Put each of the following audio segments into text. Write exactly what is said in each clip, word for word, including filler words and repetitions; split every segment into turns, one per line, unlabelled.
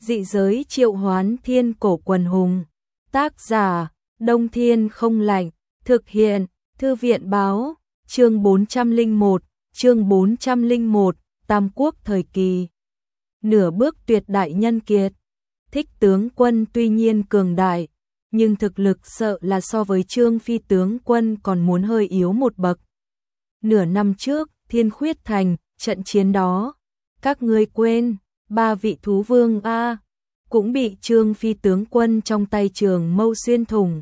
Dị giới triệu hoán thiên cổ quần hùng. Tác giả, Đông Thiên không lạnh. Thực hiện, Thư viện báo, chương bốn trăm lẻ một, chương bốn trăm lẻ một, Tam Quốc thời kỳ. Nửa bước tuyệt đại nhân kiệt. Thích tướng quân tuy nhiên cường đại, nhưng thực lực sợ là so với Trương Phi tướng quân còn muốn hơi yếu một bậc. Nửa năm trước, Thiên Khuyết Thành, trận chiến đó, các ngươi quên, ba vị thú vương a cũng bị Trương Phi tướng quân trong tay Trường Mâu xuyên thủng.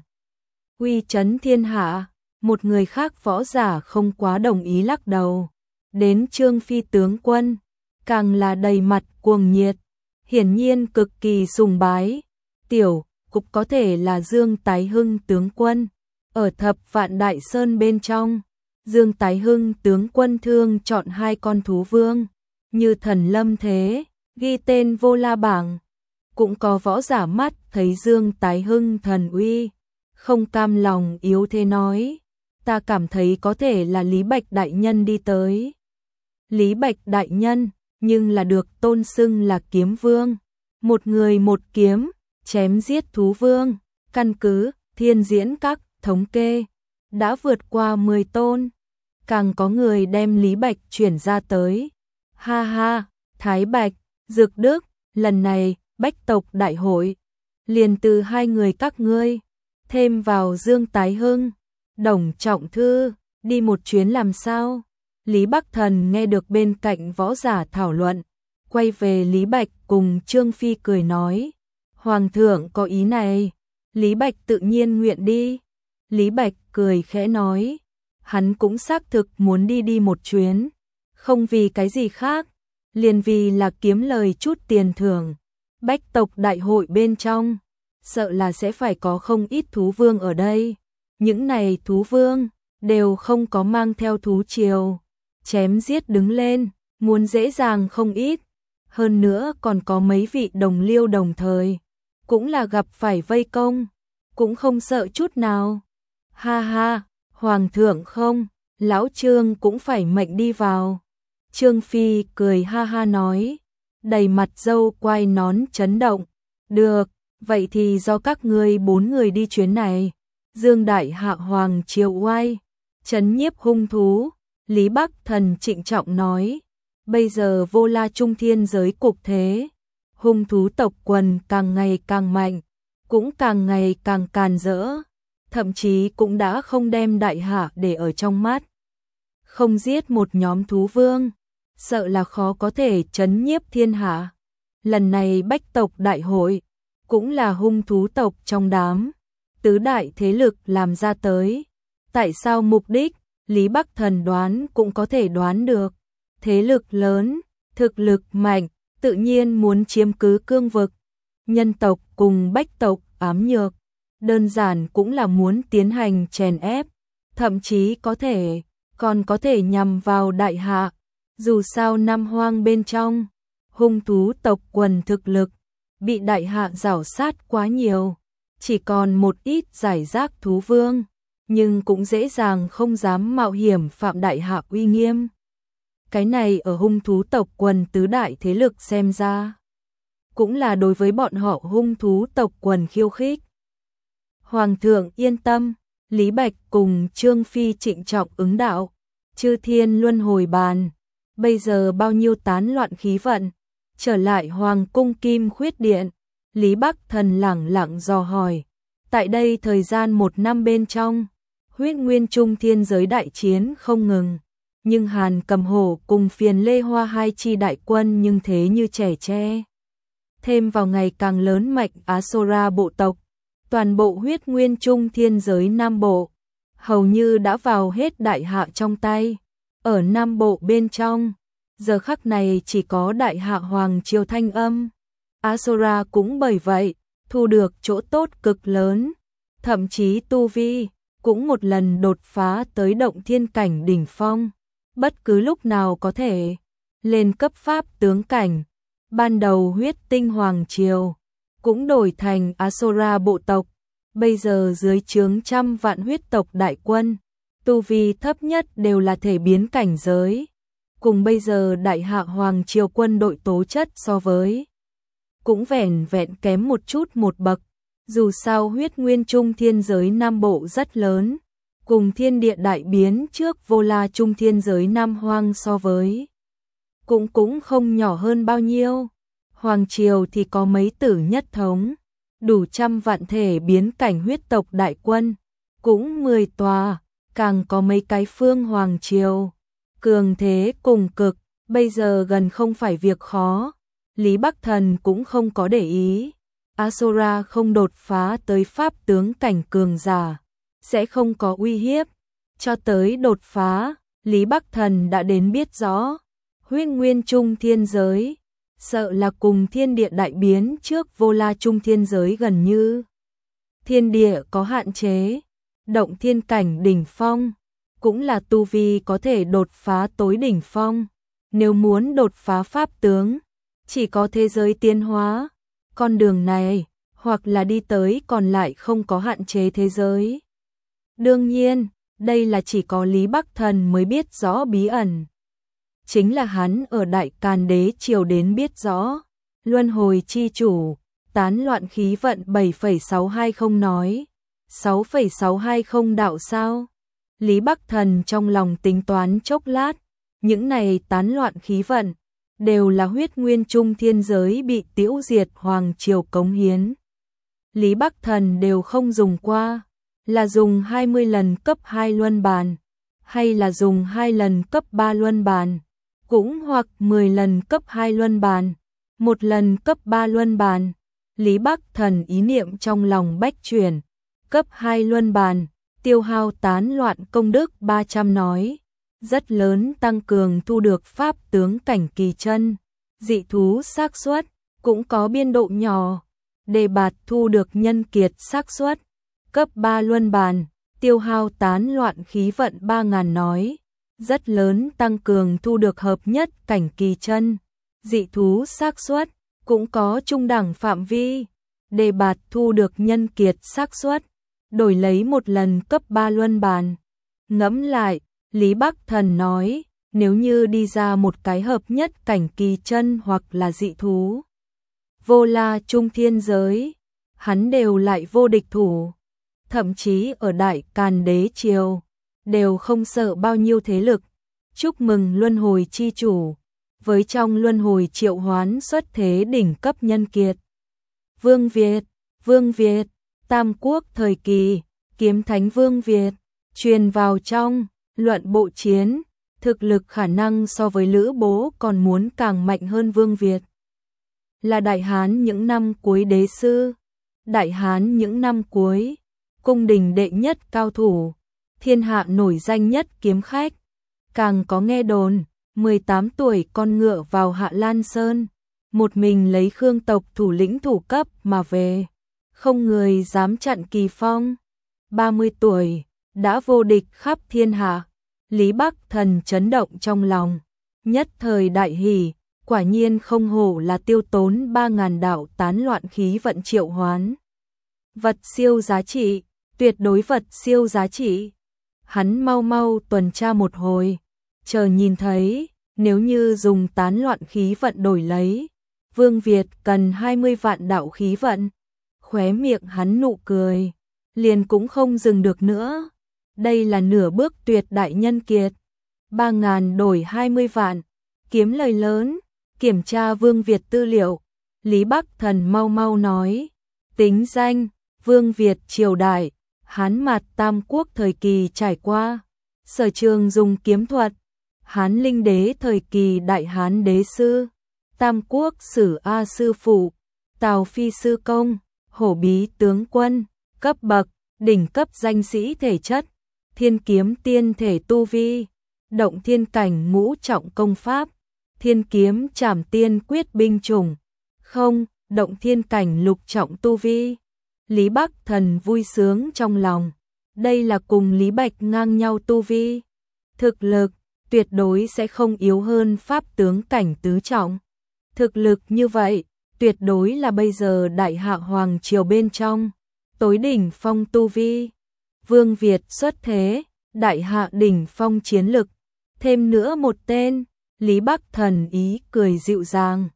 Uy chấn thiên hạ, một người khác võ giả không quá đồng ý lắc đầu. Đến Trương Phi tướng quân, càng là đầy mặt cuồng nhiệt, hiển nhiên cực kỳ sùng bái. Tiểu cục có thể là Dương Tái Hưng tướng quân, ở Thập Vạn Đại Sơn bên trong. Dương Tái Hưng tướng quân thương chọn hai con thú vương, như thần lâm thế, ghi tên vô la bảng. Cũng có võ giả mắt thấy Dương Tái Hưng thần uy, không cam lòng yếu thế nói, ta cảm thấy có thể là Lý Bạch đại nhân đi tới. Lý Bạch đại nhân, nhưng là được tôn xưng là kiếm vương, một người một kiếm, chém giết thú vương, căn cứ Thiên Diễn Các thống kê, đã vượt qua mười tôn, càng có người đem Lý Bạch chuyển ra tới. Ha ha, Thái Bạch, Dược Đức, lần này Bách tộc đại hội, liền từ hai người các ngươi, thêm vào Dương Tái Hưng, Đồng Trọng Thư, đi một chuyến làm sao? Lý Bắc Thần nghe được bên cạnh võ giả thảo luận, quay về Lý Bạch cùng Trương Phi cười nói, Hoàng thượng có ý này, Lý Bạch tự nhiên nguyện đi. Lý Bạch cười khẽ nói, hắn cũng xác thực muốn đi đi một chuyến, không vì cái gì khác, liền vì là kiếm lời chút tiền thưởng. Bách tộc đại hội bên trong, sợ là sẽ phải có không ít thú vương ở đây. Những này thú vương đều không có mang theo thú triều, chém giết đứng lên, muốn dễ dàng không ít. Hơn nữa còn có mấy vị đồng liêu đồng thời, cũng là gặp phải vây công, cũng không sợ chút nào. Ha ha, Hoàng thượng không, lão Trương cũng phải mệnh đi vào. Trương Phi cười ha ha nói, đầy mặt râu quai nón chấn động. Được, vậy thì do các ngươi bốn người đi chuyến này. Dương Đại Hạ Hoàng triều oai, trấn nhiếp hung thú. Lý Bắc Thần trịnh trọng nói, bây giờ vô la trung thiên giới cục thế, hung thú tộc quần càng ngày càng mạnh, cũng càng ngày càng càn rỡ, thậm chí cũng đã không đem Đại Hạ để ở trong mắt. Không giết một nhóm thú vương, sợ là khó có thể trấn nhiếp thiên hạ. Lần này Bách tộc đại hội, cũng là hung thú tộc trong đám, tứ đại thế lực làm ra tới. Tại sao mục đích, Lý Bắc Thần đoán cũng có thể đoán được. Thế lực lớn, thực lực mạnh, tự nhiên muốn chiếm cứ cương vực. Nhân tộc cùng Bách tộc ám nhược, đơn giản cũng là muốn tiến hành chèn ép, thậm chí có thể, còn có thể nhằm vào Đại Hạ. Dù sao Nam Hoang bên trong, hung thú tộc quần thực lực, bị Đại Hạ rảo sát quá nhiều, chỉ còn một ít giải rác thú vương, nhưng cũng dễ dàng không dám mạo hiểm phạm Đại Hạ uy nghiêm. Cái này ở hung thú tộc quần tứ đại thế lực xem ra, cũng là đối với bọn họ hung thú tộc quần khiêu khích. Hoàng thượng yên tâm, Lý Bạch cùng Trương Phi trịnh trọng ứng đạo, chư thiên luân hồi bàn. Bây giờ bao nhiêu tán loạn khí vận, trở lại Hoàng cung Kim Khuyết Điện. Lý Bắc Thần lẳng lặng dò hỏi, tại đây thời gian một năm bên trong, huyết nguyên trung thiên giới đại chiến không ngừng, nhưng Hàn Cầm Hổ cùng Phiền Lê Hoa hai chi đại quân nhưng thế như trẻ tre. Thêm vào ngày càng lớn mạnh Asura bộ tộc, toàn bộ huyết nguyên trung thiên giới Nam Bộ, hầu như đã vào hết Đại Hạ trong tay. Ở Nam Bộ bên trong, giờ khắc này chỉ có Đại Hạ Hoàng triều thanh âm. Asura cũng bởi vậy, thu được chỗ tốt cực lớn, thậm chí tu vi, cũng một lần đột phá tới động thiên cảnh đỉnh phong, bất cứ lúc nào có thể lên cấp pháp tướng cảnh. Ban đầu huyết tinh Hoàng triều, cũng đổi thành Asura bộ tộc, bây giờ dưới trướng trăm vạn huyết tộc đại quân. Tu vi thấp nhất đều là thể biến cảnh giới, cùng bây giờ Đại Hạ Hoàng triều quân đội tố chất so với. cũng vẻn vẹn kém một chút một bậc. Dù sao huyết nguyên trung thiên giới Nam Bộ rất lớn, cùng thiên địa đại biến trước vô la trung thiên giới Nam Hoang so với, cũng cũng không nhỏ hơn bao nhiêu. Hoàng triều thì có mấy tử nhất thống, đủ trăm vạn thể biến cảnh huyết tộc đại quân, cũng mười tòa, càng có mấy cái phương hoàng triều. Cường thế cùng cực, bây giờ gần không phải việc khó. Lý Bắc Thần cũng không có để ý. Asura không đột phá tới pháp tướng cảnh cường giả, sẽ không có uy hiếp. Cho tới đột phá, Lý Bắc Thần đã đến biết rõ. Huyết nguyên trung thiên giới, sợ là cùng thiên địa đại biến trước vô la trung thiên giới gần như. Thiên địa có hạn chế, động thiên cảnh đỉnh phong, cũng là tu vi có thể đột phá tối đỉnh phong. Nếu muốn đột phá pháp tướng, chỉ có thế giới tiến hóa. Con đường này, hoặc là đi tới còn lại không có hạn chế thế giới. Đương nhiên, đây là chỉ có Lý Bắc Thần mới biết rõ bí ẩn. Chính là hắn ở Đại Càn Đế triều đến biết rõ. Luân hồi chi chủ, tán loạn khí vận bảy phẩy sáu hai không nói. sáu phẩy sáu hai không đạo sao? Lý Bắc Thần trong lòng tính toán chốc lát. Những này tán loạn khí vận, đều là huyết nguyên trung thiên giới bị tiêu diệt hoàng triều cống hiến. Lý Bắc Thần đều không dùng qua, là dùng hai mươi lần cấp hai luân bàn, hay là dùng hai lần cấp ba luân bàn, cũng hoặc mười lần cấp hai luân bàn, một lần cấp ba luân bàn. Lý Bắc Thần ý niệm trong lòng bách chuyển, cấp hai luân bàn, tiêu hao tán loạn công đức ba trăm nói. Rất lớn tăng cường thu được pháp tướng cảnh kỳ chân, dị thú xác suất cũng có biên độ nhỏ, đề bạt thu được nhân kiệt xác suất. Cấp ba luân bàn, tiêu hao tán loạn khí vận ba ngàn nói, rất lớn tăng cường thu được hợp nhất cảnh kỳ chân, dị thú xác suất cũng có trung đẳng phạm vi, đề bạt thu được nhân kiệt xác suất, đổi lấy một lần cấp ba luân bàn. Ngẫm lại, Lý Bắc Thần nói, nếu như đi ra một cái hợp nhất cảnh kỳ chân hoặc là dị thú, vô la trung thiên giới, hắn đều lại vô địch thủ. Thậm chí ở Đại Càn Đế triều, đều không sợ bao nhiêu thế lực. Chúc mừng luân hồi chi chủ, với trong luân hồi triệu hoán xuất thế đỉnh cấp nhân kiệt. Vương Việt, Vương Việt, Tam Quốc thời kỳ, kiếm thánh Vương Việt, truyền vào trong. Luận bộ chiến, thực lực khả năng so với Lữ Bố còn muốn càng mạnh hơn Vương Việt. Là Đại Hán những năm cuối đế sư, Đại Hán những năm cuối, cung đình đệ nhất cao thủ, thiên hạ nổi danh nhất kiếm khách. Càng có nghe đồn, mười tám tuổi con ngựa vào Hạ Lan Sơn, một mình lấy Khương tộc thủ lĩnh thủ cấp mà về, không người dám chặn kỳ phong. ba mươi tuổi, đã vô địch khắp thiên hạ. Lý Bắc Thần chấn động trong lòng, nhất thời đại hỉ, quả nhiên không hổ là tiêu tốn ba ngàn đạo tán loạn khí vận triệu hoán. Vật siêu giá trị, tuyệt đối vật siêu giá trị. Hắn mau mau tuần tra một hồi, chờ nhìn thấy, nếu như dùng tán loạn khí vận đổi lấy, Vương Việt cần hai mươi vạn đạo khí vận. Khóe miệng hắn nụ cười, liền cũng không dừng được nữa. Đây là nửa bước tuyệt đại nhân kiệt. Ba ngàn đổi hai mươi vạn, kiếm lời lớn. Kiểm tra Vương Việt tư liệu, Lý Bắc Thần mau mau nói. Tính danh, Vương Việt triều đại, Hán Mạt Tam Quốc thời kỳ trải qua. Sở trường dùng kiếm thuật, Hán Linh Đế thời kỳ Đại Hán Đế sư, Tam Quốc sử A sư phụ, Tào Phi sư công, Hổ Bí tướng quân. Cấp bậc, đỉnh cấp danh sĩ thể chất, thiên kiếm tiên thể tu vi, động thiên cảnh ngũ trọng công pháp, thiên kiếm trảm tiên quyết binh chủng, không, động thiên cảnh lục trọng tu vi. Lý Bắc Thần vui sướng trong lòng, đây là cùng Lý Bạch ngang nhau tu vi. Thực lực, tuyệt đối sẽ không yếu hơn pháp tướng cảnh tứ trọng. Thực lực như vậy, tuyệt đối là bây giờ đại hạ hoàng triều bên trong, tối đỉnh phong tu vi. Vương Việt xuất thế, đại hạ đỉnh phong chiến lực, thêm nữa một tên. Lý Bắc Thần ý cười dịu dàng,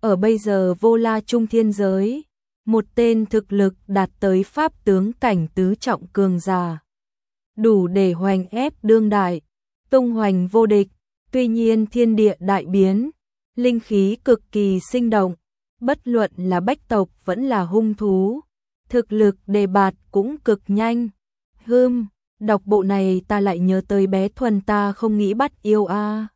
ở bây giờ vô la trung thiên giới, một tên thực lực đạt tới pháp tướng cảnh tứ trọng cường giả, đủ để hoành ép đương đại, tung hoành vô địch. Tuy nhiên thiên địa đại biến, linh khí cực kỳ sinh động, bất luận là bách tộc vẫn là hung thú, thực lực đề bạt cũng cực nhanh. Hừm, đọc bộ này ta lại nhớ tới bé Thuần ta không nghĩ bắt yêu a.